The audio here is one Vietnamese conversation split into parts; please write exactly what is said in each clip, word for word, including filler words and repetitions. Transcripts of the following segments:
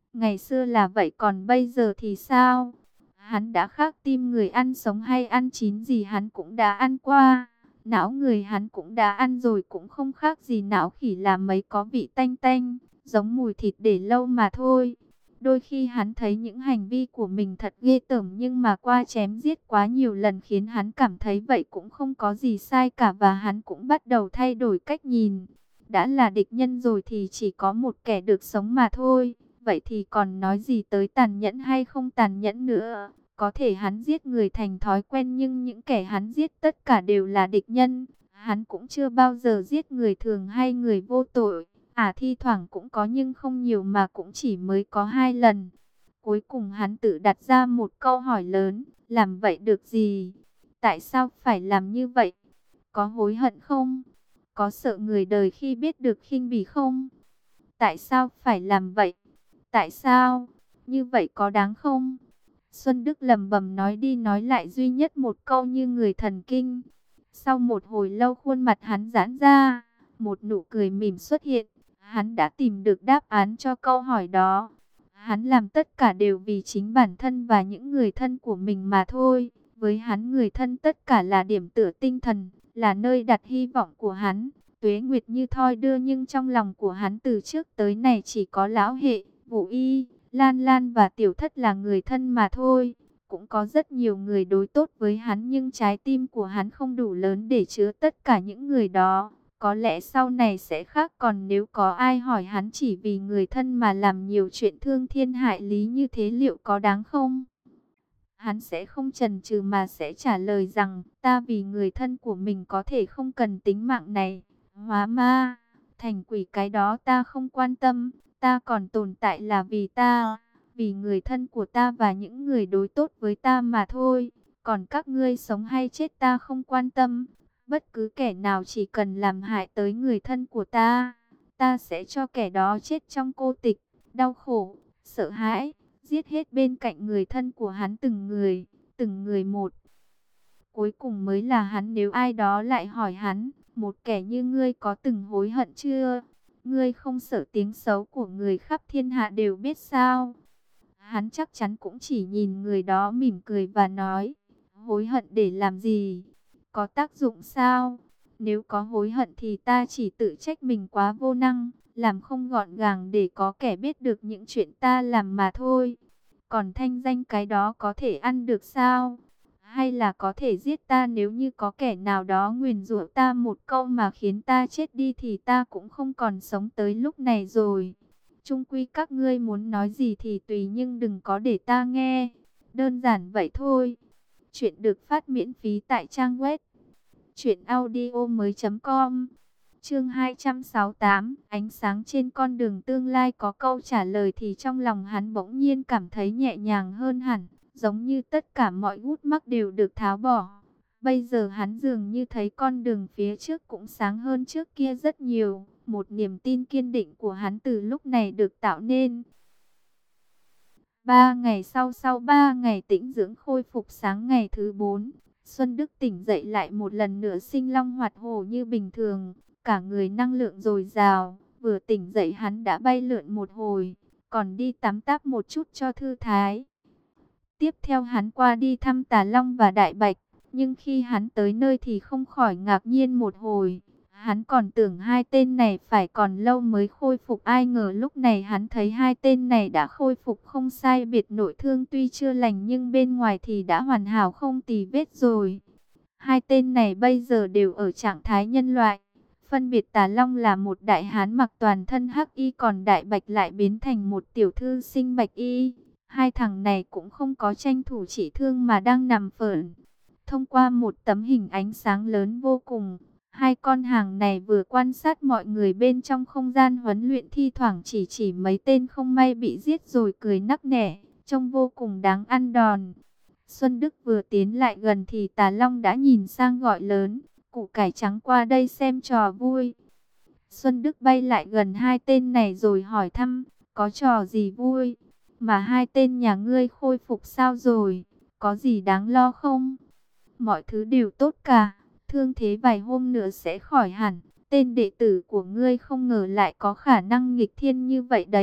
Ngày xưa là vậy còn bây giờ thì sao? Hắn đã khác tim người, ăn sống hay ăn chín gì hắn cũng đã ăn qua. Não người hắn cũng đã ăn rồi, cũng không khác gì não khỉ, là mấy có vị tanh tanh, giống mùi thịt để lâu mà thôi. Đôi khi hắn thấy những hành vi của mình thật ghê tởm, nhưng mà qua chém giết quá nhiều lần khiến hắn cảm thấy vậy cũng không có gì sai cả, và hắn cũng bắt đầu thay đổi cách nhìn. Đã là địch nhân rồi thì chỉ có một kẻ được sống mà thôi. Vậy thì còn nói gì tới tàn nhẫn hay không tàn nhẫn nữa. Có thể hắn giết người thành thói quen, nhưng những kẻ hắn giết tất cả đều là địch nhân. Hắn cũng chưa bao giờ giết người thường hay người vô tội. À, thi thoảng cũng có nhưng không nhiều, mà cũng chỉ mới có hai lần. Cuối cùng hắn tự đặt ra một câu hỏi lớn, làm vậy được gì? Tại sao phải làm như vậy? Có hối hận không? Có sợ người đời khi biết được khinh bỉ không? Tại sao phải làm vậy? Tại sao? Như vậy có đáng không? Xuân Đức lẩm bẩm nói đi nói lại duy nhất một câu như người thần kinh. Sau một hồi lâu khuôn mặt hắn giãn ra, một nụ cười mỉm xuất hiện. Hắn đã tìm được đáp án cho câu hỏi đó. Hắn làm tất cả đều vì chính bản thân và những người thân của mình mà thôi. Với hắn, người thân tất cả là điểm tựa tinh thần, là nơi đặt hy vọng của hắn. Tuế Nguyệt như thoi đưa, nhưng trong lòng của hắn từ trước tới nay chỉ có Lão Hệ, Vũ Y, Lan Lan và Tiểu Thất là người thân mà thôi. Cũng có rất nhiều người đối tốt với hắn, nhưng trái tim của hắn không đủ lớn để chứa tất cả những người đó. Có lẽ sau này sẽ khác, còn nếu có ai hỏi hắn chỉ vì người thân mà làm nhiều chuyện thương thiên hại lý như thế liệu có đáng không? Hắn sẽ không chần chừ mà sẽ trả lời rằng, ta vì người thân của mình có thể không cần tính mạng này. Hóa ma, thành quỷ cái đó ta không quan tâm, ta còn tồn tại là vì ta, vì người thân của ta và những người đối tốt với ta mà thôi. Còn các ngươi sống hay chết ta không quan tâm, bất cứ kẻ nào chỉ cần làm hại tới người thân của ta, ta sẽ cho kẻ đó chết trong cô tịch, đau khổ, sợ hãi, giết hết bên cạnh người thân của hắn từng người, từng người một. Cuối cùng mới là hắn. Nếu ai đó lại hỏi hắn, một kẻ như ngươi có từng hối hận chưa? Ngươi không sợ tiếng xấu của người khắp thiên hạ đều biết sao? Hắn chắc chắn cũng chỉ nhìn người đó mỉm cười và nói, hối hận để làm gì? Có tác dụng sao? Nếu có hối hận thì ta chỉ tự trách mình quá vô năng, làm không gọn gàng để có kẻ biết được những chuyện ta làm mà thôi. Còn thanh danh cái đó có thể ăn được sao? Hay là có thể giết ta? Nếu như có kẻ nào đó nguyền rủa ta một câu mà khiến ta chết đi thì ta cũng không còn sống tới lúc này rồi. Chung quy các ngươi muốn nói gì thì tùy, nhưng đừng có để ta nghe. Đơn giản vậy thôi. Chuyện được phát miễn phí tại trang web truyện audio mới chấm com. Chương hai trăm sáu mươi tám, ánh sáng trên con đường tương lai. Có câu trả lời thì trong lòng hắn bỗng nhiên cảm thấy nhẹ nhàng hơn hẳn, giống như tất cả mọi gút mắc đều được tháo bỏ. Bây giờ hắn dường như thấy con đường phía trước cũng sáng hơn trước kia rất nhiều. Một niềm tin kiên định của hắn từ lúc này được tạo nên. Ba ngày sau, sau ba ngày tĩnh dưỡng khôi phục, sáng ngày thứ bốn, Xuân Đức tỉnh dậy lại một lần nữa sinh long hoạt hổ như bình thường, cả người năng lượng dồi dào. Vừa tỉnh dậy hắn đã bay lượn một hồi, còn đi tắm táp một chút cho thư thái. Tiếp theo hắn qua đi thăm Tà Long và Đại Bạch, nhưng khi hắn tới nơi thì không khỏi ngạc nhiên một hồi. Hắn còn tưởng hai tên này phải còn lâu mới khôi phục, ai ngờ lúc này hắn thấy hai tên này đã khôi phục không sai biệt, nội thương tuy chưa lành nhưng bên ngoài thì đã hoàn hảo không tì vết rồi. Hai tên này bây giờ đều ở trạng thái nhân loại. Phân biệt Tà Long là một đại hán mặc toàn thân hắc y, còn Đại Bạch lại biến thành một tiểu thư sinh bạch y. Hai thằng này cũng không có tranh thủ trị thương mà đang nằm phởn. Thông qua một tấm hình ánh sáng lớn vô cùng, hai con hàng này vừa quan sát mọi người bên trong không gian huấn luyện, thi thoảng chỉ chỉ mấy tên không may bị giết rồi cười nắc nẻ, trông vô cùng đáng ăn đòn. Xuân Đức vừa tiến lại gần thì Tà Long đã nhìn sang gọi lớn, củ cải trắng qua đây xem trò vui. Xuân Đức bay lại gần hai tên này rồi hỏi thăm, có trò gì vui? Mà hai tên nhà ngươi khôi phục sao rồi? Có gì đáng lo không? Mọi thứ đều tốt cả, thương thế vài hôm nữa sẽ khỏi hẳn. Tên đệ tử của ngươi không ngờ lại có khả năng nghịch thiên như vậy đấy.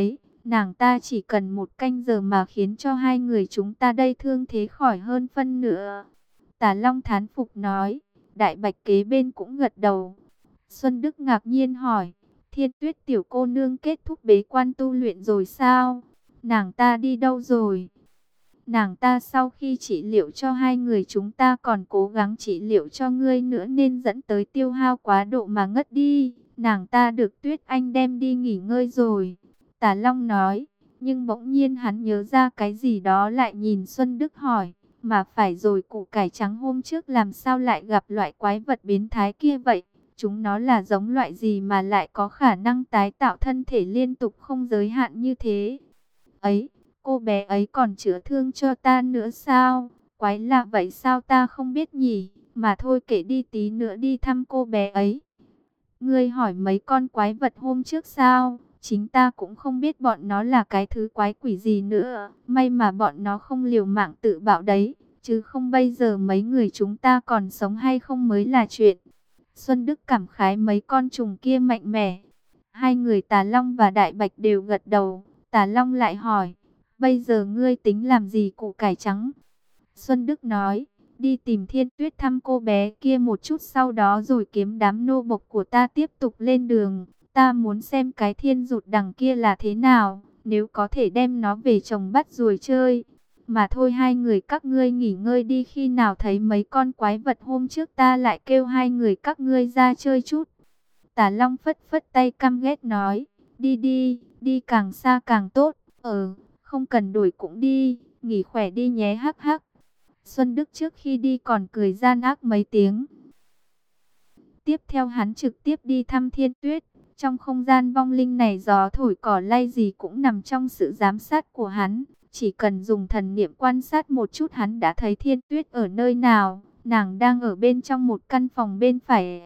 Nàng ta chỉ cần một canh giờ mà khiến cho hai người chúng ta đây thương thế khỏi hơn phân nửa. Tà Long thán phục nói. Đại Bạch kế bên cũng gật đầu. Xuân Đức ngạc nhiên hỏi. Thiên Tuyết tiểu cô nương kết thúc bế quan tu luyện rồi sao? Nàng ta đi đâu rồi? Nàng ta sau khi trị liệu cho hai người chúng ta còn cố gắng trị liệu cho ngươi nữa nên dẫn tới tiêu hao quá độ mà ngất đi. Nàng ta được Tuyết Anh đem đi nghỉ ngơi rồi. Tà Long nói, nhưng bỗng nhiên hắn nhớ ra cái gì đó lại nhìn Xuân Đức hỏi. Mà phải rồi, củ cải trắng hôm trước làm sao lại gặp loại quái vật biến thái kia vậy? Chúng nó là giống loại gì mà lại có khả năng tái tạo thân thể liên tục không giới hạn như thế? Ấy, cô bé ấy còn chữa thương cho ta nữa sao? Quái lạ vậy sao ta không biết nhỉ? Mà thôi kể đi, tí nữa đi thăm cô bé ấy. Ngươi hỏi mấy con quái vật hôm trước sao? Chính ta cũng không biết bọn nó là cái thứ quái quỷ gì nữa. May mà bọn nó không liều mạng tự bạo đấy. Chứ không bây giờ mấy người chúng ta còn sống hay không mới là chuyện. Xuân Đức cảm khái mấy con trùng kia mạnh mẽ. Hai người Tà Long và Đại Bạch đều gật đầu. Tà Long lại hỏi, bây giờ ngươi tính làm gì củ cải trắng? Xuân Đức nói, đi tìm Thiên Tuyết thăm cô bé kia một chút, sau đó rồi kiếm đám nô bộc của ta tiếp tục lên đường. Ta muốn xem cái thiên rụt đằng kia là thế nào, nếu có thể đem nó về trồng bắt ruồi chơi. Mà thôi, hai người các ngươi nghỉ ngơi đi, khi nào thấy mấy con quái vật hôm trước ta lại kêu hai người các ngươi ra chơi chút. Tà Long phất phất tay căm ghét nói, đi đi, đi càng xa càng tốt, ờ, không cần đuổi cũng đi, nghỉ khỏe đi nhé hắc hắc. Xuân Đức trước khi đi còn cười gian ác mấy tiếng. Tiếp theo hắn trực tiếp đi thăm Thiên Tuyết. Trong không gian vong linh này, gió thổi cỏ lay gì cũng nằm trong sự giám sát của hắn. Chỉ cần dùng thần niệm quan sát một chút, hắn đã thấy Thiên Tuyết ở nơi nào. Nàng đang ở bên trong một căn phòng bên phải.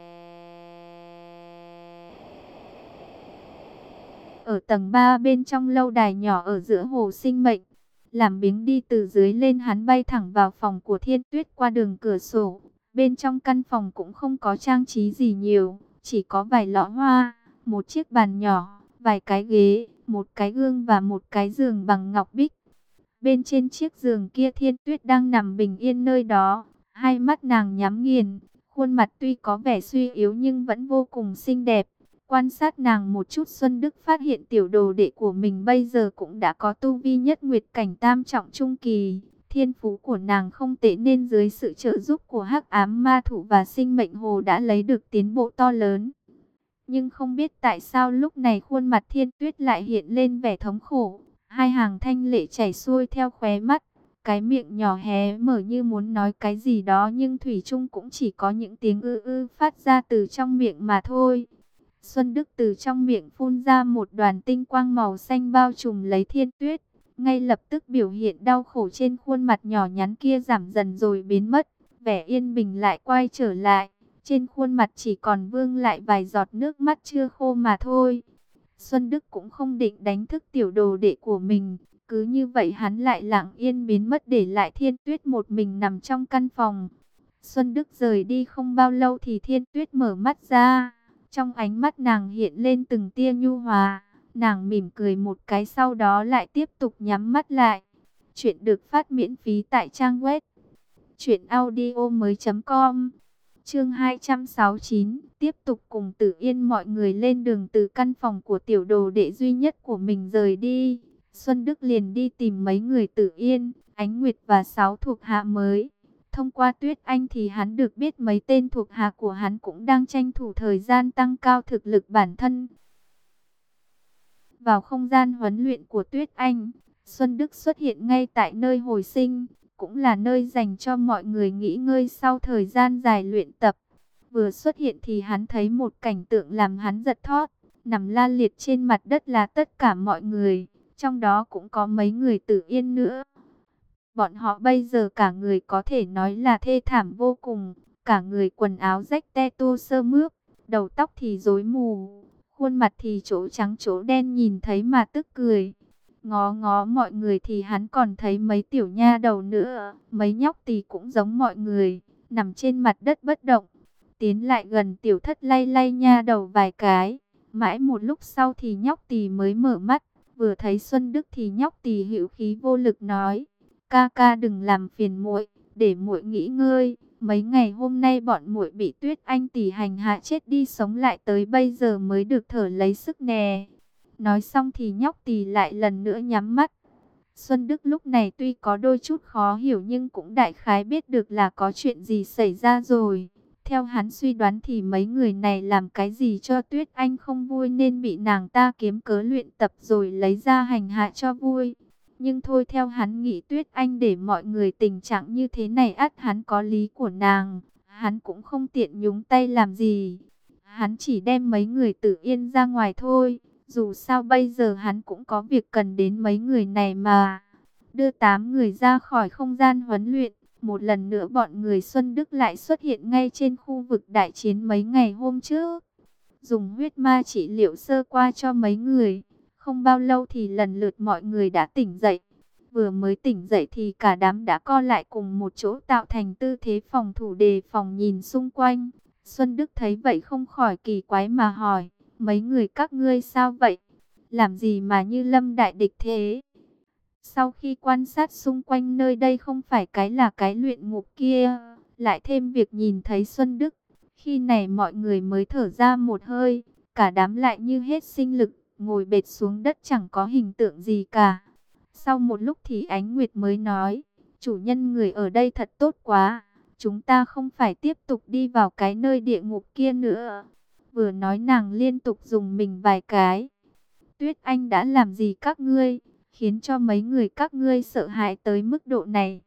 Ở tầng ba bên trong lâu đài nhỏ ở giữa hồ sinh mệnh. Làm biếng đi từ dưới lên, hắn bay thẳng vào phòng của Thiên Tuyết qua đường cửa sổ. Bên trong căn phòng cũng không có trang trí gì nhiều, chỉ có vài lọ hoa, một chiếc bàn nhỏ, vài cái ghế, một cái gương và một cái giường bằng ngọc bích. Bên trên chiếc giường kia, Thiên Tuyết đang nằm bình yên nơi đó, hai mắt nàng nhắm nghiền, khuôn mặt tuy có vẻ suy yếu nhưng vẫn vô cùng xinh đẹp. Quan sát nàng một chút, Xuân Đức phát hiện tiểu đồ đệ của mình bây giờ cũng đã có tu vi nhất nguyệt cảnh tam trọng trung kỳ. Thiên phú của nàng không tệ nên dưới sự trợ giúp của Hắc Ám Ma Thụ và Sinh Mệnh Hồ đã lấy được tiến bộ to lớn. Nhưng không biết tại sao lúc này khuôn mặt Thiên Tuyết lại hiện lên vẻ thống khổ. Hai hàng thanh lệ chảy xuôi theo khóe mắt. Cái miệng nhỏ hé mở như muốn nói cái gì đó, nhưng thủy chung cũng chỉ có những tiếng ư ư phát ra từ trong miệng mà thôi. Xuân Đức từ trong miệng phun ra một đoàn tinh quang màu xanh bao trùm lấy Thiên Tuyết. Ngay lập tức biểu hiện đau khổ trên khuôn mặt nhỏ nhắn kia giảm dần rồi biến mất. Vẻ yên bình lại quay trở lại. Trên khuôn mặt chỉ còn vương lại vài giọt nước mắt chưa khô mà thôi. Xuân Đức cũng không định đánh thức tiểu đồ đệ của mình. Cứ như vậy hắn lại lặng yên biến mất, để lại Thiên Tuyết một mình nằm trong căn phòng. Xuân Đức rời đi không bao lâu thì Thiên Tuyết mở mắt ra. Trong ánh mắt nàng hiện lên từng tia nhu hòa. Nàng mỉm cười một cái, sau đó lại tiếp tục nhắm mắt lại. Chuyện được phát miễn phí tại trang web truyện audio mới chấm com. Chương hai trăm sáu mươi chín, tiếp tục cùng Tử Yên mọi người lên đường từ căn phòng của tiểu đồ đệ duy nhất của mình rời đi. Xuân Đức liền đi tìm mấy người Tử Yên, Ánh Nguyệt và sáu thuộc hạ mới. Thông qua Tuyết Anh thì hắn được biết mấy tên thuộc hạ của hắn cũng đang tranh thủ thời gian tăng cao thực lực bản thân. Vào không gian huấn luyện của Tuyết Anh, Xuân Đức xuất hiện ngay tại nơi hồi sinh, cũng là nơi dành cho mọi người nghỉ ngơi sau thời gian dài luyện tập. Vừa xuất hiện thì hắn thấy một cảnh tượng làm hắn giật thót, nằm la liệt trên mặt đất là tất cả mọi người, trong đó cũng có mấy người Tử Yên nữa. Bọn họ bây giờ cả người có thể nói là thê thảm vô cùng, cả người quần áo rách te tua sơ mướp, đầu tóc thì rối mù, khuôn mặt thì chỗ trắng chỗ đen, nhìn thấy mà tức cười. Ngó ngó mọi người thì hắn còn thấy mấy tiểu nha đầu nữa, mấy nhóc tỳ cũng giống mọi người, nằm trên mặt đất bất động. Tiến lại gần tiểu thất lay lay nha đầu vài cái, mãi một lúc sau thì nhóc tỳ mới mở mắt, Vừa thấy Xuân Đức thì nhóc tỳ hữu khí vô lực nói, ca ca đừng làm phiền muội, để muội nghỉ ngơi. Mấy ngày hôm nay bọn muội bị Tuyết Anh tỷ hành hạ chết đi sống lại tới bây giờ mới được thở lấy sức nè. Nói xong thì nhóc tỳ lại lần nữa nhắm mắt. Xuân Đức lúc này tuy có đôi chút khó hiểu nhưng cũng đại khái biết được là có chuyện gì xảy ra rồi. Theo hắn suy đoán thì mấy người này làm cái gì cho Tuyết Anh không vui nên bị nàng ta kiếm cớ luyện tập rồi lấy ra hành hạ cho vui. Nhưng thôi, theo hắn nghĩ Tuyết Anh để mọi người tình trạng như thế này ắt hắn có lý của nàng. Hắn cũng không tiện nhúng tay làm gì. Hắn chỉ đem mấy người Tử Yên ra ngoài thôi. Dù sao bây giờ hắn cũng có việc cần đến mấy người này mà. Đưa tám người ra khỏi không gian huấn luyện. Một lần nữa bọn người Xuân Đức lại xuất hiện ngay trên khu vực đại chiến mấy ngày hôm trước. Dùng huyết ma trị liệu sơ qua cho mấy người. Không bao lâu thì lần lượt mọi người đã tỉnh dậy. Vừa mới tỉnh dậy thì cả đám đã co lại cùng một chỗ tạo thành tư thế phòng thủ đề phòng nhìn xung quanh. Xuân Đức thấy vậy không khỏi kỳ quái mà hỏi, mấy người các ngươi sao vậy? Làm gì mà như lâm đại địch thế? Sau khi quan sát xung quanh nơi đây không phải cái là cái luyện ngục kia, lại thêm việc nhìn thấy Xuân Đức, khi này mọi người mới thở ra một hơi, cả đám lại như hết sinh lực, ngồi bệt xuống đất chẳng có hình tượng gì cả. Sau một lúc thì Ánh Nguyệt mới nói, chủ nhân người ở đây thật tốt quá, chúng ta không phải tiếp tục đi vào cái nơi địa ngục kia nữa. Vừa nói nàng liên tục dùng mình vài cái. Tuyết Anh đã làm gì các ngươi, khiến cho mấy người các ngươi sợ hãi tới mức độ này?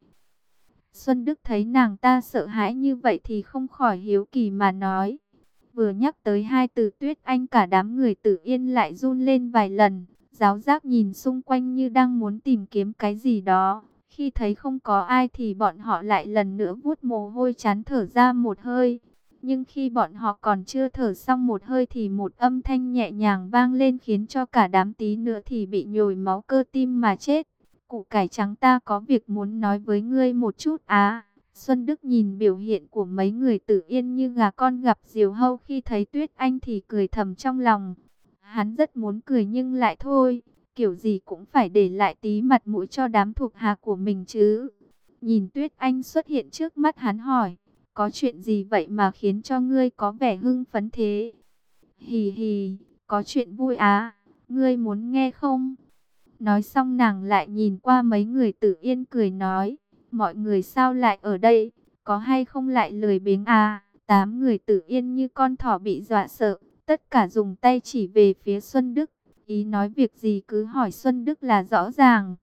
Xuân Đức thấy nàng ta sợ hãi như vậy thì không khỏi hiếu kỳ mà nói. Vừa nhắc tới hai từ Tuyết Anh cả đám người Tử Yên lại run lên vài lần. Giáo giác nhìn xung quanh như đang muốn tìm kiếm cái gì đó. Khi thấy không có ai thì bọn họ lại lần nữa vuốt mồ hôi chán thở ra một hơi. Nhưng khi bọn họ còn chưa thở xong một hơi thì một âm thanh nhẹ nhàng vang lên khiến cho cả đám tí nữa thì bị nhồi máu cơ tim mà chết. Củ cải trắng, ta có việc muốn nói với ngươi một chút á. Xuân Đức nhìn biểu hiện của mấy người Tử Yên như gà con gặp diều hâu, khi thấy Tuyết Anh thì cười thầm trong lòng. Hắn rất muốn cười nhưng lại thôi, kiểu gì cũng phải để lại tí mặt mũi cho đám thuộc hạ của mình chứ. Nhìn Tuyết Anh xuất hiện trước mắt hắn hỏi, có chuyện gì vậy mà khiến cho ngươi có vẻ hưng phấn thế? Hì hì, có chuyện vui á, ngươi muốn nghe không? Nói xong nàng lại nhìn qua mấy người Tử Yên cười nói, mọi người sao lại ở đây, có hay không lại lười biếng à? Tám người Tử Yên như con thỏ bị dọa sợ, tất cả dùng tay chỉ về phía Xuân Đức, ý nói việc gì cứ hỏi Xuân Đức là rõ ràng.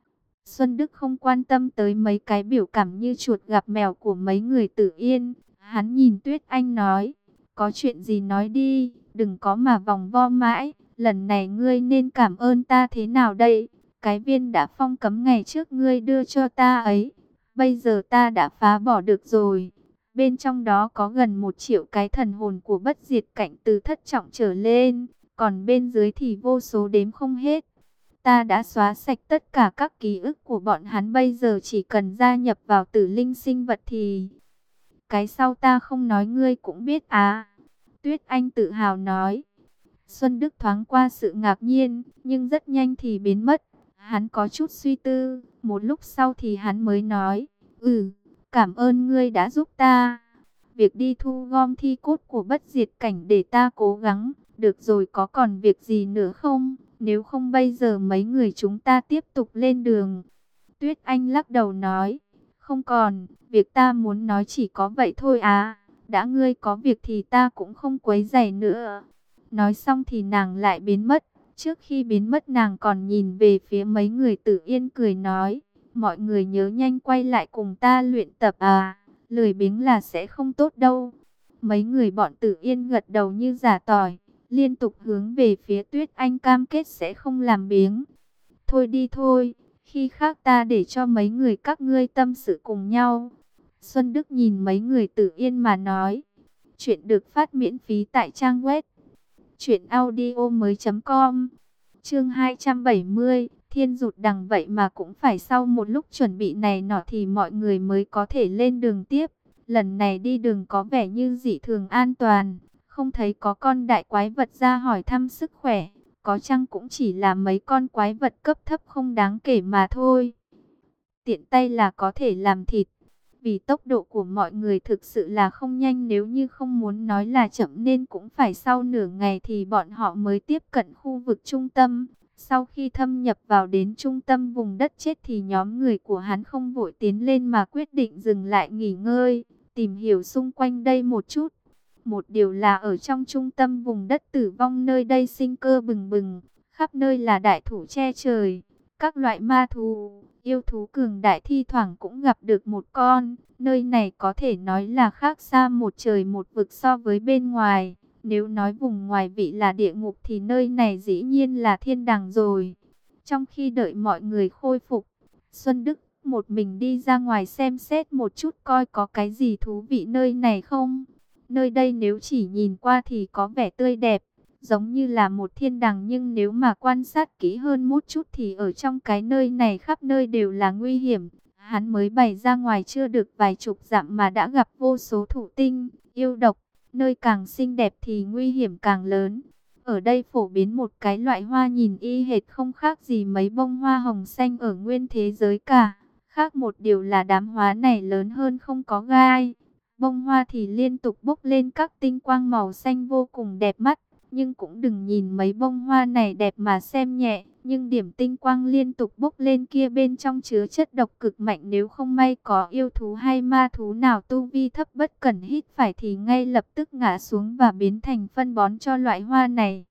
Xuân Đức không quan tâm tới mấy cái biểu cảm như chuột gặp mèo của mấy người Tử Yên. Hắn nhìn Tuyết Anh nói, có chuyện gì nói đi, đừng có mà vòng vo mãi. Lần này ngươi nên cảm ơn ta thế nào đây? Cái viên đã phong cấm ngày trước ngươi đưa cho ta ấy, bây giờ ta đã phá bỏ được rồi. Bên trong đó có gần một triệu cái thần hồn của bất diệt cảnh từ thất trọng trở lên, còn bên dưới thì vô số đếm không hết. Ta đã xóa sạch tất cả các ký ức của bọn hắn, bây giờ chỉ cần gia nhập vào tử linh sinh vật thì... Cái sau ta không nói ngươi cũng biết à. Tuyết Anh tự hào nói. Xuân Đức thoáng qua sự ngạc nhiên, nhưng rất nhanh thì biến mất. Hắn có chút suy tư, một lúc sau thì hắn mới nói, ừ, cảm ơn ngươi đã giúp ta. Việc đi thu gom thi cốt của bất diệt cảnh để ta cố gắng, được rồi, có còn việc gì nữa không? Nếu không bây giờ mấy người chúng ta tiếp tục lên đường. Tuyết Anh lắc đầu nói, không còn, việc ta muốn nói chỉ có vậy thôi à. Đã ngươi có việc thì ta cũng không quấy rầy nữa. Nói xong thì nàng lại biến mất. Trước khi biến mất nàng còn nhìn về phía mấy người Tử Yên cười nói, mọi người nhớ nhanh quay lại cùng ta luyện tập à, lười biếng là sẽ không tốt đâu. Mấy người bọn Tử Yên gật đầu như giả tỏi, liên tục hướng về phía Tuyết Anh cam kết sẽ không làm biếng. Thôi đi thôi, khi khác ta để cho mấy người các ngươi tâm sự cùng nhau. Xuân Đức nhìn mấy người Tử Yên mà nói. Chuyện được phát miễn phí tại trang web truyện audio mới chấm com. Chương hai trăm bảy mươi, Thiên Rụt Đằng, vậy mà cũng phải sau một lúc chuẩn bị này nọ thì mọi người mới có thể lên đường tiếp. Lần này đi đường có vẻ như dị thường an toàn, không thấy có con đại quái vật ra hỏi thăm sức khỏe, có chăng cũng chỉ là mấy con quái vật cấp thấp không đáng kể mà thôi. Tiện tay là có thể làm thịt. Vì tốc độ của mọi người thực sự là không nhanh, nếu như không muốn nói là chậm nên cũng phải sau nửa ngày thì bọn họ mới tiếp cận khu vực trung tâm. Sau khi thâm nhập vào đến trung tâm vùng đất chết thì nhóm người của hắn không vội tiến lên mà quyết định dừng lại nghỉ ngơi, tìm hiểu xung quanh đây một chút. Một điều là ở trong trung tâm vùng đất tử vong, nơi đây sinh cơ bừng bừng, khắp nơi là đại thụ che trời, các loại ma thú, yêu thú cường đại thi thoảng cũng gặp được một con. Nơi này có thể nói là khác xa một trời một vực so với bên ngoài. Nếu nói vùng ngoài vị là địa ngục thì nơi này dĩ nhiên là thiên đàng rồi. Trong khi đợi mọi người khôi phục, Xuân Đức một mình đi ra ngoài xem xét một chút coi có cái gì thú vị nơi này không. Nơi đây nếu chỉ nhìn qua thì có vẻ tươi đẹp, giống như là một thiên đàng, nhưng nếu mà quan sát kỹ hơn một chút thì ở trong cái nơi này khắp nơi đều là nguy hiểm. Hắn mới bày ra ngoài chưa được vài chục dặm mà đã gặp vô số thụ tinh, yêu độc, nơi càng xinh đẹp thì nguy hiểm càng lớn. Ở đây phổ biến một cái loại hoa nhìn y hệt không khác gì mấy bông hoa hồng xanh ở nguyên thế giới cả. Khác một điều là đám hoa này lớn hơn, không có gai. Bông hoa thì liên tục bốc lên các tinh quang màu xanh vô cùng đẹp mắt. Nhưng cũng đừng nhìn mấy bông hoa này đẹp mà xem nhẹ. Nhưng điểm tinh quang liên tục bốc lên kia bên trong chứa chất độc cực mạnh. Nếu không may có yêu thú hay ma thú nào tu vi thấp bất cẩn hít phải thì ngay lập tức ngã xuống và biến thành phân bón cho loại hoa này.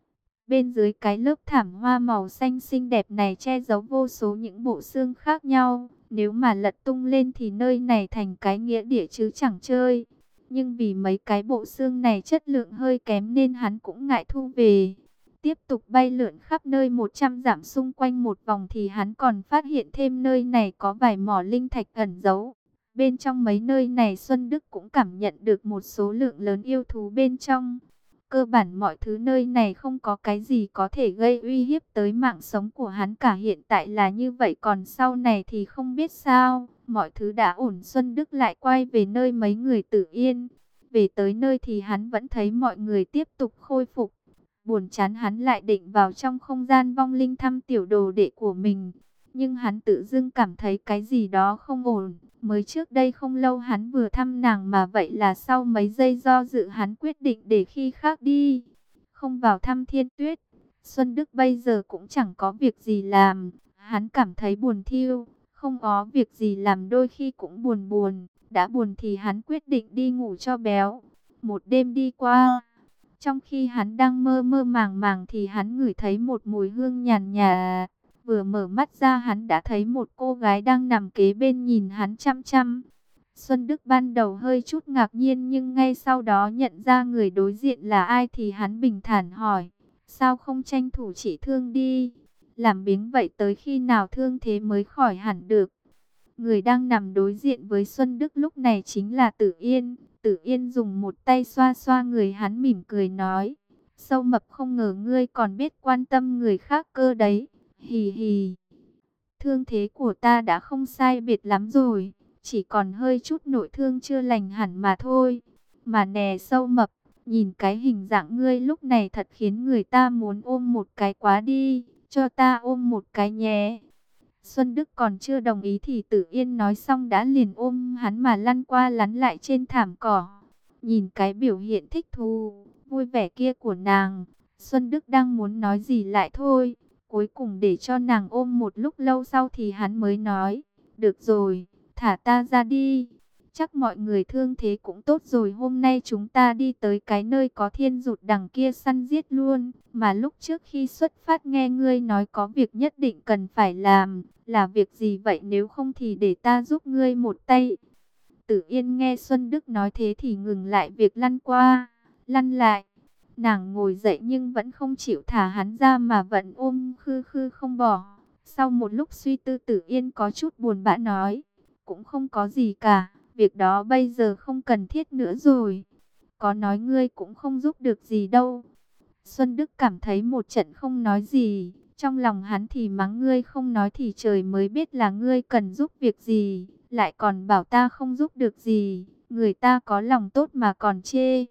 Bên dưới cái lớp thảm hoa màu xanh xinh đẹp này che giấu vô số những bộ xương khác nhau. Nếu mà lật tung lên thì nơi này thành cái nghĩa địa chứ chẳng chơi. Nhưng vì mấy cái bộ xương này chất lượng hơi kém nên hắn cũng ngại thu về. Tiếp tục bay lượn khắp nơi một trăm dặm xung quanh một vòng thì hắn còn phát hiện thêm nơi này có vài mỏ linh thạch ẩn giấu. Bên trong mấy nơi này Xuân Đức cũng cảm nhận được một số lượng lớn yêu thú bên trong. Cơ bản mọi thứ nơi này không có cái gì có thể gây uy hiếp tới mạng sống của hắn cả, hiện tại là như vậy, còn sau này thì không biết sao. Mọi thứ đã ổn, Xuân Đức lại quay về nơi mấy người Tử Yên. Về tới nơi thì hắn vẫn thấy mọi người tiếp tục khôi phục. Buồn chán hắn lại định vào trong không gian vong linh thăm tiểu đồ đệ của mình. Nhưng hắn tự dưng cảm thấy cái gì đó không ổn. Mới trước đây không lâu hắn vừa thăm nàng mà vậy là sau mấy giây do dự hắn quyết định để khi khác đi. Không vào thăm Thiên Tuyết. Xuân Đức bây giờ cũng chẳng có việc gì làm. Hắn cảm thấy buồn thiêu. Không có việc gì làm đôi khi cũng buồn buồn. Đã buồn thì hắn quyết định đi ngủ cho béo. Một đêm đi qua. Trong khi hắn đang mơ mơ màng màng thì hắn ngửi thấy một mùi hương nhàn nhạt. Vừa mở mắt ra hắn đã thấy một cô gái đang nằm kế bên nhìn hắn chăm chăm. Xuân Đức ban đầu hơi chút ngạc nhiên nhưng ngay sau đó nhận ra người đối diện là ai thì hắn bình thản hỏi. Sao không tranh thủ trị thương đi? Làm biếng vậy tới khi nào thương thế mới khỏi hẳn được? Người đang nằm đối diện với Xuân Đức lúc này chính là Tử Yên. Tử Yên dùng một tay xoa xoa người hắn mỉm cười nói. Sâu Mập, không ngờ ngươi còn biết quan tâm người khác cơ đấy. Hì hì. Thương thế của ta đã không sai biệt lắm rồi. Chỉ còn hơi chút nội thương chưa lành hẳn mà thôi. Mà nè Sâu Mập, nhìn cái hình dạng ngươi lúc này thật khiến người ta muốn ôm một cái quá đi. Cho ta ôm một cái nhé. Xuân Đức còn chưa đồng ý thì Tử Yên nói xong đã liền ôm hắn mà lăn qua lăn lại trên thảm cỏ. Nhìn cái biểu hiện thích thú, vui vẻ kia của nàng, Xuân Đức đang muốn nói gì lại thôi. Cuối cùng để cho nàng ôm một lúc lâu sau thì hắn mới nói, được rồi, thả ta ra đi. Chắc mọi người thương thế cũng tốt rồi, hôm nay chúng ta đi tới cái nơi có thiên rụt đằng kia săn giết luôn. Mà lúc trước khi xuất phát nghe ngươi nói có việc nhất định cần phải làm, là việc gì vậy, nếu không thì để ta giúp ngươi một tay. Tử Yên nghe Xuân Đức nói thế thì ngừng lại việc lăn qua, lăn lại. Nàng ngồi dậy nhưng vẫn không chịu thả hắn ra mà vẫn ôm khư khư không bỏ. Sau một lúc suy tư Tử Yên có chút buồn bã nói, cũng không có gì cả, việc đó bây giờ không cần thiết nữa rồi. Có nói ngươi cũng không giúp được gì đâu. Xuân Đức cảm thấy một trận không nói gì. Trong lòng hắn thì mắng ngươi không nói thì trời mới biết là ngươi cần giúp việc gì. Lại còn bảo ta không giúp được gì. Người ta có lòng tốt mà còn chê.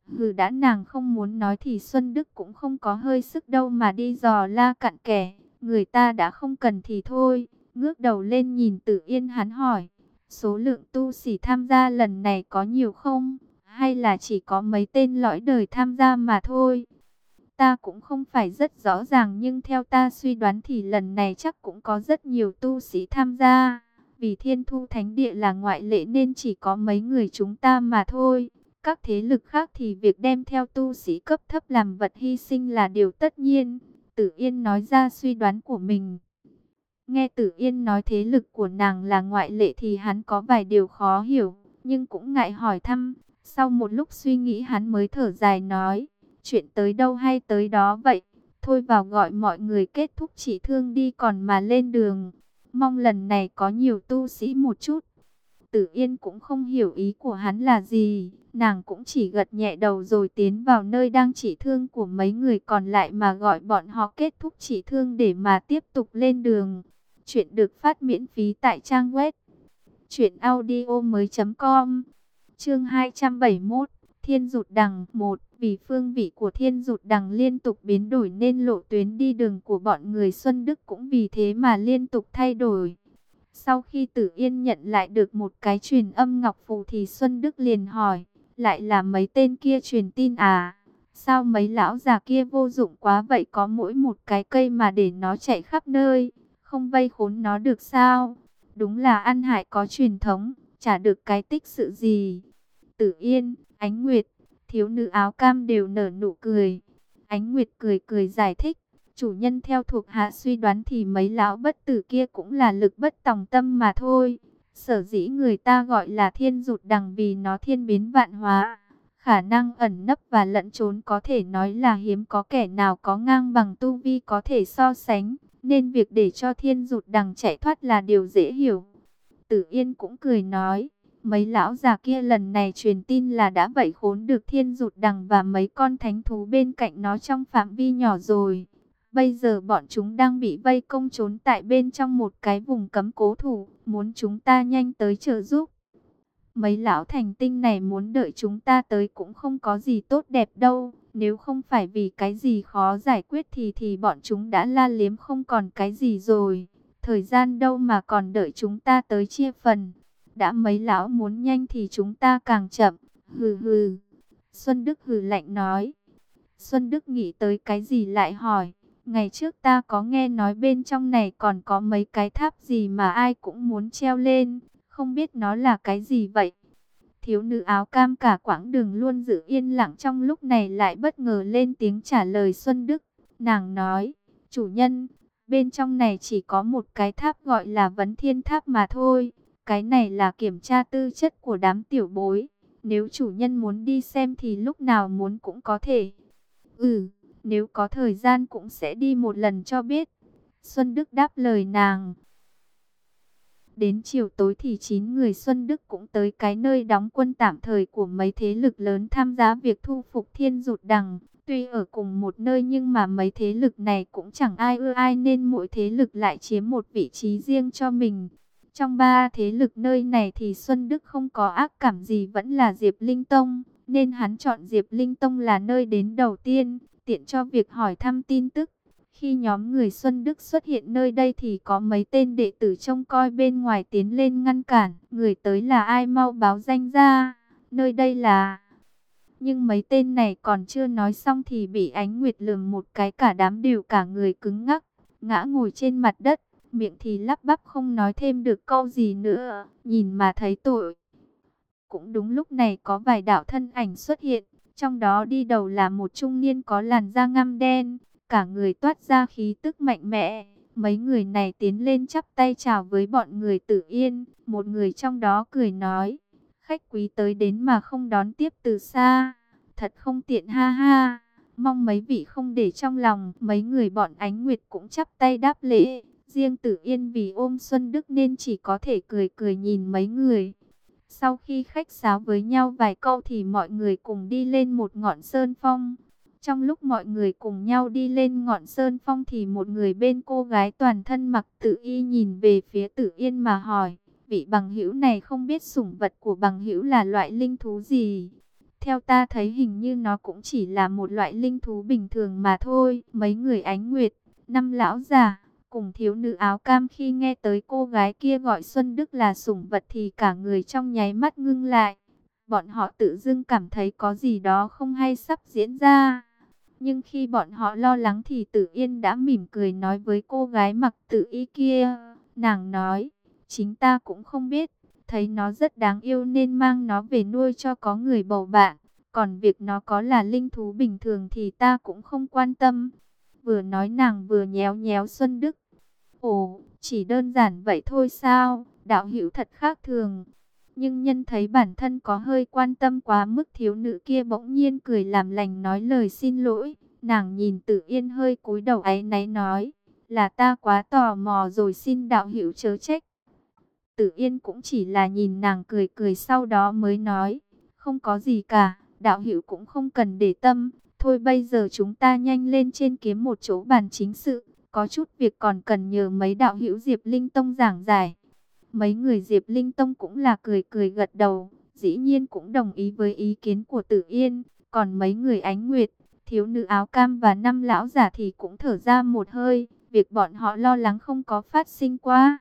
Hừ, đã nàng không muốn nói thì Xuân Đức cũng không có hơi sức đâu mà đi dò la cặn kẽ. Người ta đã không cần thì thôi. Ngước đầu lên nhìn Tử Yên, hắn hỏi, số lượng tu sĩ tham gia lần này có nhiều không? Hay là chỉ có mấy tên lõi đời tham gia mà thôi? Ta cũng không phải rất rõ ràng, nhưng theo ta suy đoán thì lần này chắc cũng có rất nhiều tu sĩ tham gia. Vì Thiên Thu Thánh Địa là ngoại lệ nên chỉ có mấy người chúng ta mà thôi. Các thế lực khác thì việc đem theo tu sĩ cấp thấp làm vật hy sinh là điều tất nhiên. Tử Yên nói ra suy đoán của mình. Nghe Tử Yên nói thế lực của nàng là ngoại lệ thì hắn có vài điều khó hiểu, nhưng cũng ngại hỏi thăm. Sau một lúc suy nghĩ hắn mới thở dài nói, chuyện tới đâu hay tới đó vậy. Thôi vào gọi mọi người kết thúc chỉ thương đi còn mà lên đường. Mong lần này có nhiều tu sĩ một chút. Tử Yên cũng không hiểu ý của hắn là gì. Nàng cũng chỉ gật nhẹ đầu rồi tiến vào nơi đang chỉ thương của mấy người còn lại mà gọi bọn họ kết thúc chỉ thương để mà tiếp tục lên đường. Chuyện được phát miễn phí tại trang web truyện audio mới chấm com. Chương hai trăm bảy mươi mốt, Thiên Dụt Đằng một. Vì phương vị của Thiên Dụt Đằng liên tục biến đổi nên lộ tuyến đi đường của bọn người Xuân Đức cũng vì thế mà liên tục thay đổi. Sau khi Tử Yên nhận lại được một cái truyền âm ngọc phù thì Xuân Đức liền hỏi, lại là mấy tên kia truyền tin à? Sao mấy lão già kia vô dụng quá vậy, có mỗi một cái cây mà để nó chạy khắp nơi, không vây khốn nó được sao? Đúng là ăn hại có truyền thống, chả được cái tích sự gì. Tử Yên, Ánh Nguyệt, thiếu nữ áo cam đều nở nụ cười. Ánh Nguyệt cười cười giải thích, chủ nhân theo thuộc hạ suy đoán thì mấy lão bất tử kia cũng là lực bất tòng tâm mà thôi. Sở dĩ người ta gọi là Thiên Dụt Đằng vì nó thiên biến vạn hóa, khả năng ẩn nấp và lẫn trốn có thể nói là hiếm có kẻ nào có ngang bằng tu vi có thể so sánh, nên việc để cho Thiên Dụt Đằng chạy thoát là điều dễ hiểu. Tử Yên cũng cười nói, mấy lão già kia lần này truyền tin là đã vây khốn được Thiên Dụt Đằng và mấy con thánh thú bên cạnh nó trong phạm vi nhỏ rồi. Bây giờ bọn chúng đang bị vây công trốn tại bên trong một cái vùng cấm cố thủ, muốn chúng ta nhanh tới trợ giúp. Mấy lão thành tinh này muốn đợi chúng ta tới cũng không có gì tốt đẹp đâu. Nếu không phải vì cái gì khó giải quyết thì thì bọn chúng đã la liếm không còn cái gì rồi. Thời gian đâu mà còn đợi chúng ta tới chia phần. Đã mấy lão muốn nhanh thì chúng ta càng chậm. Hừ hừ. Xuân Đức hừ lạnh nói. Xuân Đức nghĩ tới cái gì lại hỏi. Ngày trước ta có nghe nói bên trong này còn có mấy cái tháp gì mà ai cũng muốn treo lên. Không biết nó là cái gì vậy? Thiếu nữ áo cam cả quãng đường luôn giữ yên lặng trong lúc này lại bất ngờ lên tiếng trả lời Xuân Đức. Nàng nói, chủ nhân, bên trong này chỉ có một cái tháp gọi là Vấn Thiên Tháp mà thôi. Cái này là kiểm tra tư chất của đám tiểu bối. Nếu chủ nhân muốn đi xem thì lúc nào muốn cũng có thể. Ừ, nếu có thời gian cũng sẽ đi một lần cho biết. Xuân Đức đáp lời nàng. Đến chiều tối thì chín người Xuân Đức cũng tới cái nơi đóng quân tạm thời của mấy thế lực lớn tham gia việc thu phục Thiên Dụt Đằng. Tuy ở cùng một nơi nhưng mà mấy thế lực này cũng chẳng ai ưa ai nên mỗi thế lực lại chiếm một vị trí riêng cho mình. Trong ba thế lực nơi này thì Xuân Đức không có ác cảm gì, vẫn là Diệp Linh Tông, nên hắn chọn Diệp Linh Tông là nơi đến đầu tiên, tiện cho việc hỏi thăm tin tức. Khi nhóm người Xuân Đức xuất hiện nơi đây thì có mấy tên đệ tử trông coi bên ngoài tiến lên ngăn cản. Người tới là ai, mau báo danh ra, nơi đây là... Nhưng mấy tên này còn chưa nói xong thì bị Ánh Nguyệt lườm một cái, cả đám đều cả người cứng ngắc, ngã ngồi trên mặt đất, miệng thì lắp bắp không nói thêm được câu gì nữa, nhìn mà thấy tội. Cũng đúng lúc này có vài đạo thân ảnh xuất hiện, trong đó đi đầu là một trung niên có làn da ngăm đen, cả người toát ra khí tức mạnh mẽ. Mấy người này tiến lên chắp tay chào với bọn người Tử Yên, một người trong đó cười nói, khách quý tới đến mà không đón tiếp từ xa, thật không tiện ha ha, mong mấy vị không để trong lòng. Mấy người bọn Ánh Nguyệt cũng chắp tay đáp lễ, riêng Tử Yên vì ôm Xuân Đức nên chỉ có thể cười cười nhìn mấy người. Sau khi khách sáo với nhau vài câu thì mọi người cùng đi lên một ngọn sơn phong. Trong lúc mọi người cùng nhau đi lên ngọn sơn phong thì một người bên cô gái toàn thân mặc tử y nhìn về phía Tử Yên mà hỏi, vị bằng hữu này không biết sủng vật của bằng hữu là loại linh thú gì? Theo ta thấy hình như nó cũng chỉ là một loại linh thú bình thường mà thôi. Mấy người Ánh Nguyệt, năm lão già, cùng thiếu nữ áo cam khi nghe tới cô gái kia gọi Xuân Đức là sủng vật thì cả người trong nháy mắt ngưng lại. Bọn họ tự dưng cảm thấy có gì đó không hay sắp diễn ra. Nhưng khi bọn họ lo lắng thì Tử Yên đã mỉm cười nói với cô gái mặc tử y kia. Nàng nói, chính ta cũng không biết, thấy nó rất đáng yêu nên mang nó về nuôi cho có người bầu bạn. Còn việc nó có là linh thú bình thường thì ta cũng không quan tâm. Vừa nói nàng vừa nhéo nhéo Xuân Đức. Ồ, chỉ đơn giản vậy thôi sao? Đạo hữu thật khác thường. Nhưng nhân thấy bản thân có hơi quan tâm quá mức, thiếu nữ kia bỗng nhiên cười làm lành nói lời xin lỗi. Nàng nhìn Tử Yên hơi cúi đầu áy náy nói, là ta quá tò mò rồi, xin đạo hữu chớ trách. Tử Yên cũng chỉ là nhìn nàng cười cười, sau đó mới nói, không có gì cả, đạo hữu cũng không cần để tâm. Thôi bây giờ chúng ta nhanh lên trên kiếm một chỗ bàn chính sự, có chút việc còn cần nhờ mấy đạo hữu Diệp Linh Tông giảng giải. Mấy người Diệp Linh Tông cũng là cười cười gật đầu, dĩ nhiên cũng đồng ý với ý kiến của Tử Yên. Còn mấy người Ánh Nguyệt, thiếu nữ áo cam và năm lão giả thì cũng thở ra một hơi, việc bọn họ lo lắng không có phát sinh qua.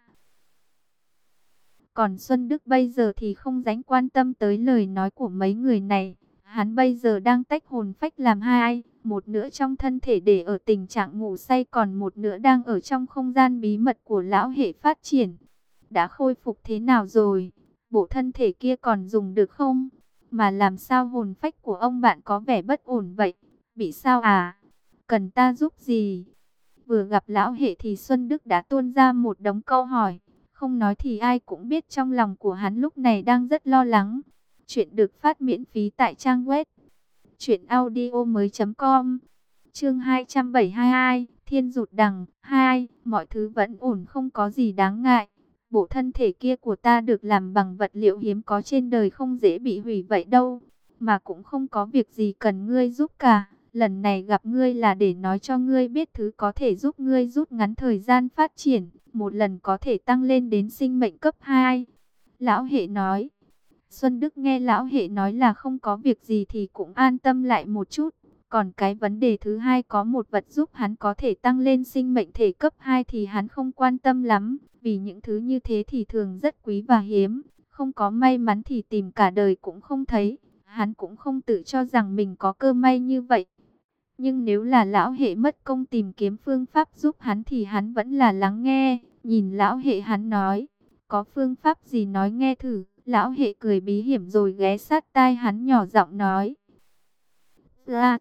Còn Xuân Đức bây giờ thì không dám quan tâm tới lời nói của mấy người này. Hắn bây giờ đang tách hồn phách làm hai, một nửa trong thân thể để ở tình trạng ngủ say, còn một nửa đang ở trong không gian bí mật của lão hệ phát triển. Đã khôi phục thế nào rồi? Bộ thân thể kia còn dùng được không? Mà làm sao hồn phách của ông bạn có vẻ bất ổn vậy? Bị sao à? Cần ta giúp gì? Vừa gặp lão hệ thì Xuân Đức đã tuôn ra một đống câu hỏi. Không nói thì ai cũng biết trong lòng của hắn lúc này đang rất lo lắng. Chuyện được phát miễn phí tại trang web truyện audio mới chấm com. Chương hai trăm bảy mươi hai, Thiên Dụt Đằng hai, mọi thứ vẫn ổn, không có gì đáng ngại. Bộ thân thể kia của ta được làm bằng vật liệu hiếm có trên đời, không dễ bị hủy vậy đâu. Mà cũng không có việc gì cần ngươi giúp cả. Lần này gặp ngươi là để nói cho ngươi biết thứ có thể giúp ngươi rút ngắn thời gian phát triển, một lần có thể tăng lên đến sinh mệnh cấp hai. Lão hệ nói. Xuân Đức nghe lão hệ nói là không có việc gì thì cũng an tâm lại một chút. Còn cái vấn đề thứ hai, có một vật giúp hắn có thể tăng lên sinh mệnh thể cấp hai thì hắn không quan tâm lắm. Vì những thứ như thế thì thường rất quý và hiếm. Không có may mắn thì tìm cả đời cũng không thấy. Hắn cũng không tự cho rằng mình có cơ may như vậy. Nhưng nếu là lão hệ mất công tìm kiếm phương pháp giúp hắn thì hắn vẫn là lắng nghe. Nhìn lão hệ hắn nói, có phương pháp gì nói nghe thử. Lão hệ cười bí hiểm rồi ghé sát tai hắn nhỏ giọng nói. La.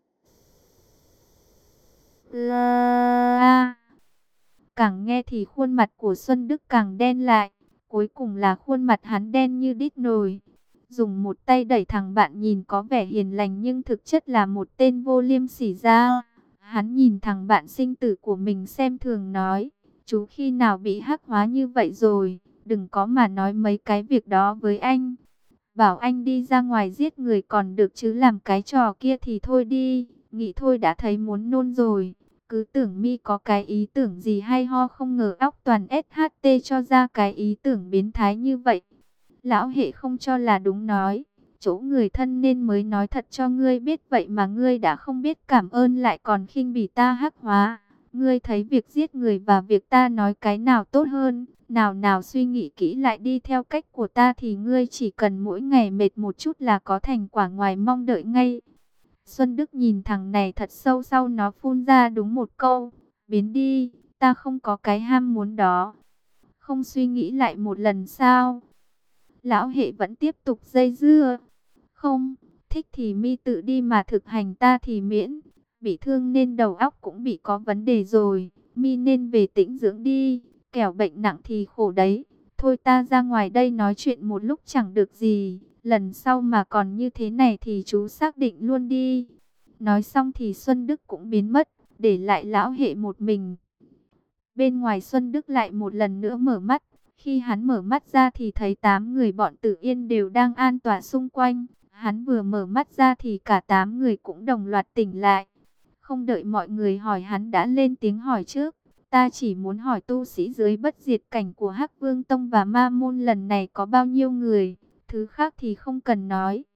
La. Càng nghe thì khuôn mặt của Xuân Đức càng đen lại. Cuối cùng là khuôn mặt hắn đen như đít nồi. Dùng một tay đẩy thằng bạn nhìn có vẻ hiền lành nhưng thực chất là một tên vô liêm sỉ ra. Hắn nhìn thằng bạn sinh tử của mình xem thường nói, chú khi nào bị hắc hóa như vậy rồi, đừng có mà nói mấy cái việc đó với anh. Bảo anh đi ra ngoài giết người còn được chứ làm cái trò kia thì thôi đi, nghĩ thôi đã thấy muốn nôn rồi. Cứ tưởng mi có cái ý tưởng gì hay ho, không ngờ óc toàn ét hát tê cho ra cái ý tưởng biến thái như vậy. Lão hệ không cho là đúng nói, chỗ người thân nên mới nói thật cho ngươi biết, vậy mà ngươi đã không biết cảm ơn lại còn khinh bỉ ta hắc hóa. Ngươi thấy việc giết người và việc ta nói cái nào tốt hơn? Nào nào suy nghĩ kỹ lại đi, theo cách của ta thì ngươi chỉ cần mỗi ngày mệt một chút là có thành quả ngoài mong đợi ngay. Xuân Đức nhìn thằng này thật sâu, sau nó phun ra đúng một câu, biến đi, ta không có cái ham muốn đó. Không suy nghĩ lại một lần sao? Lão hệ vẫn tiếp tục dây dưa. Không, thích thì mi tự đi mà thực hành, ta thì miễn. Bị thương nên đầu óc cũng bị có vấn đề rồi. Mi nên về tĩnh dưỡng đi, kẻo bệnh nặng thì khổ đấy. Thôi ta ra ngoài đây nói chuyện một lúc chẳng được gì. Lần sau mà còn như thế này thì chú xác định luôn đi. Nói xong thì Xuân Đức cũng biến mất, để lại lão hệ một mình. Bên ngoài Xuân Đức lại một lần nữa mở mắt. Khi hắn mở mắt ra thì thấy tám người bọn Tử Yên đều đang an tọa xung quanh. Hắn vừa mở mắt ra thì cả tám người cũng đồng loạt tỉnh lại. Không đợi mọi người hỏi hắn đã lên tiếng hỏi trước. Ta chỉ muốn hỏi tu sĩ dưới bất diệt cảnh của Hắc Vương Tông và Ma Môn lần này có bao nhiêu người. Thứ khác thì không cần nói.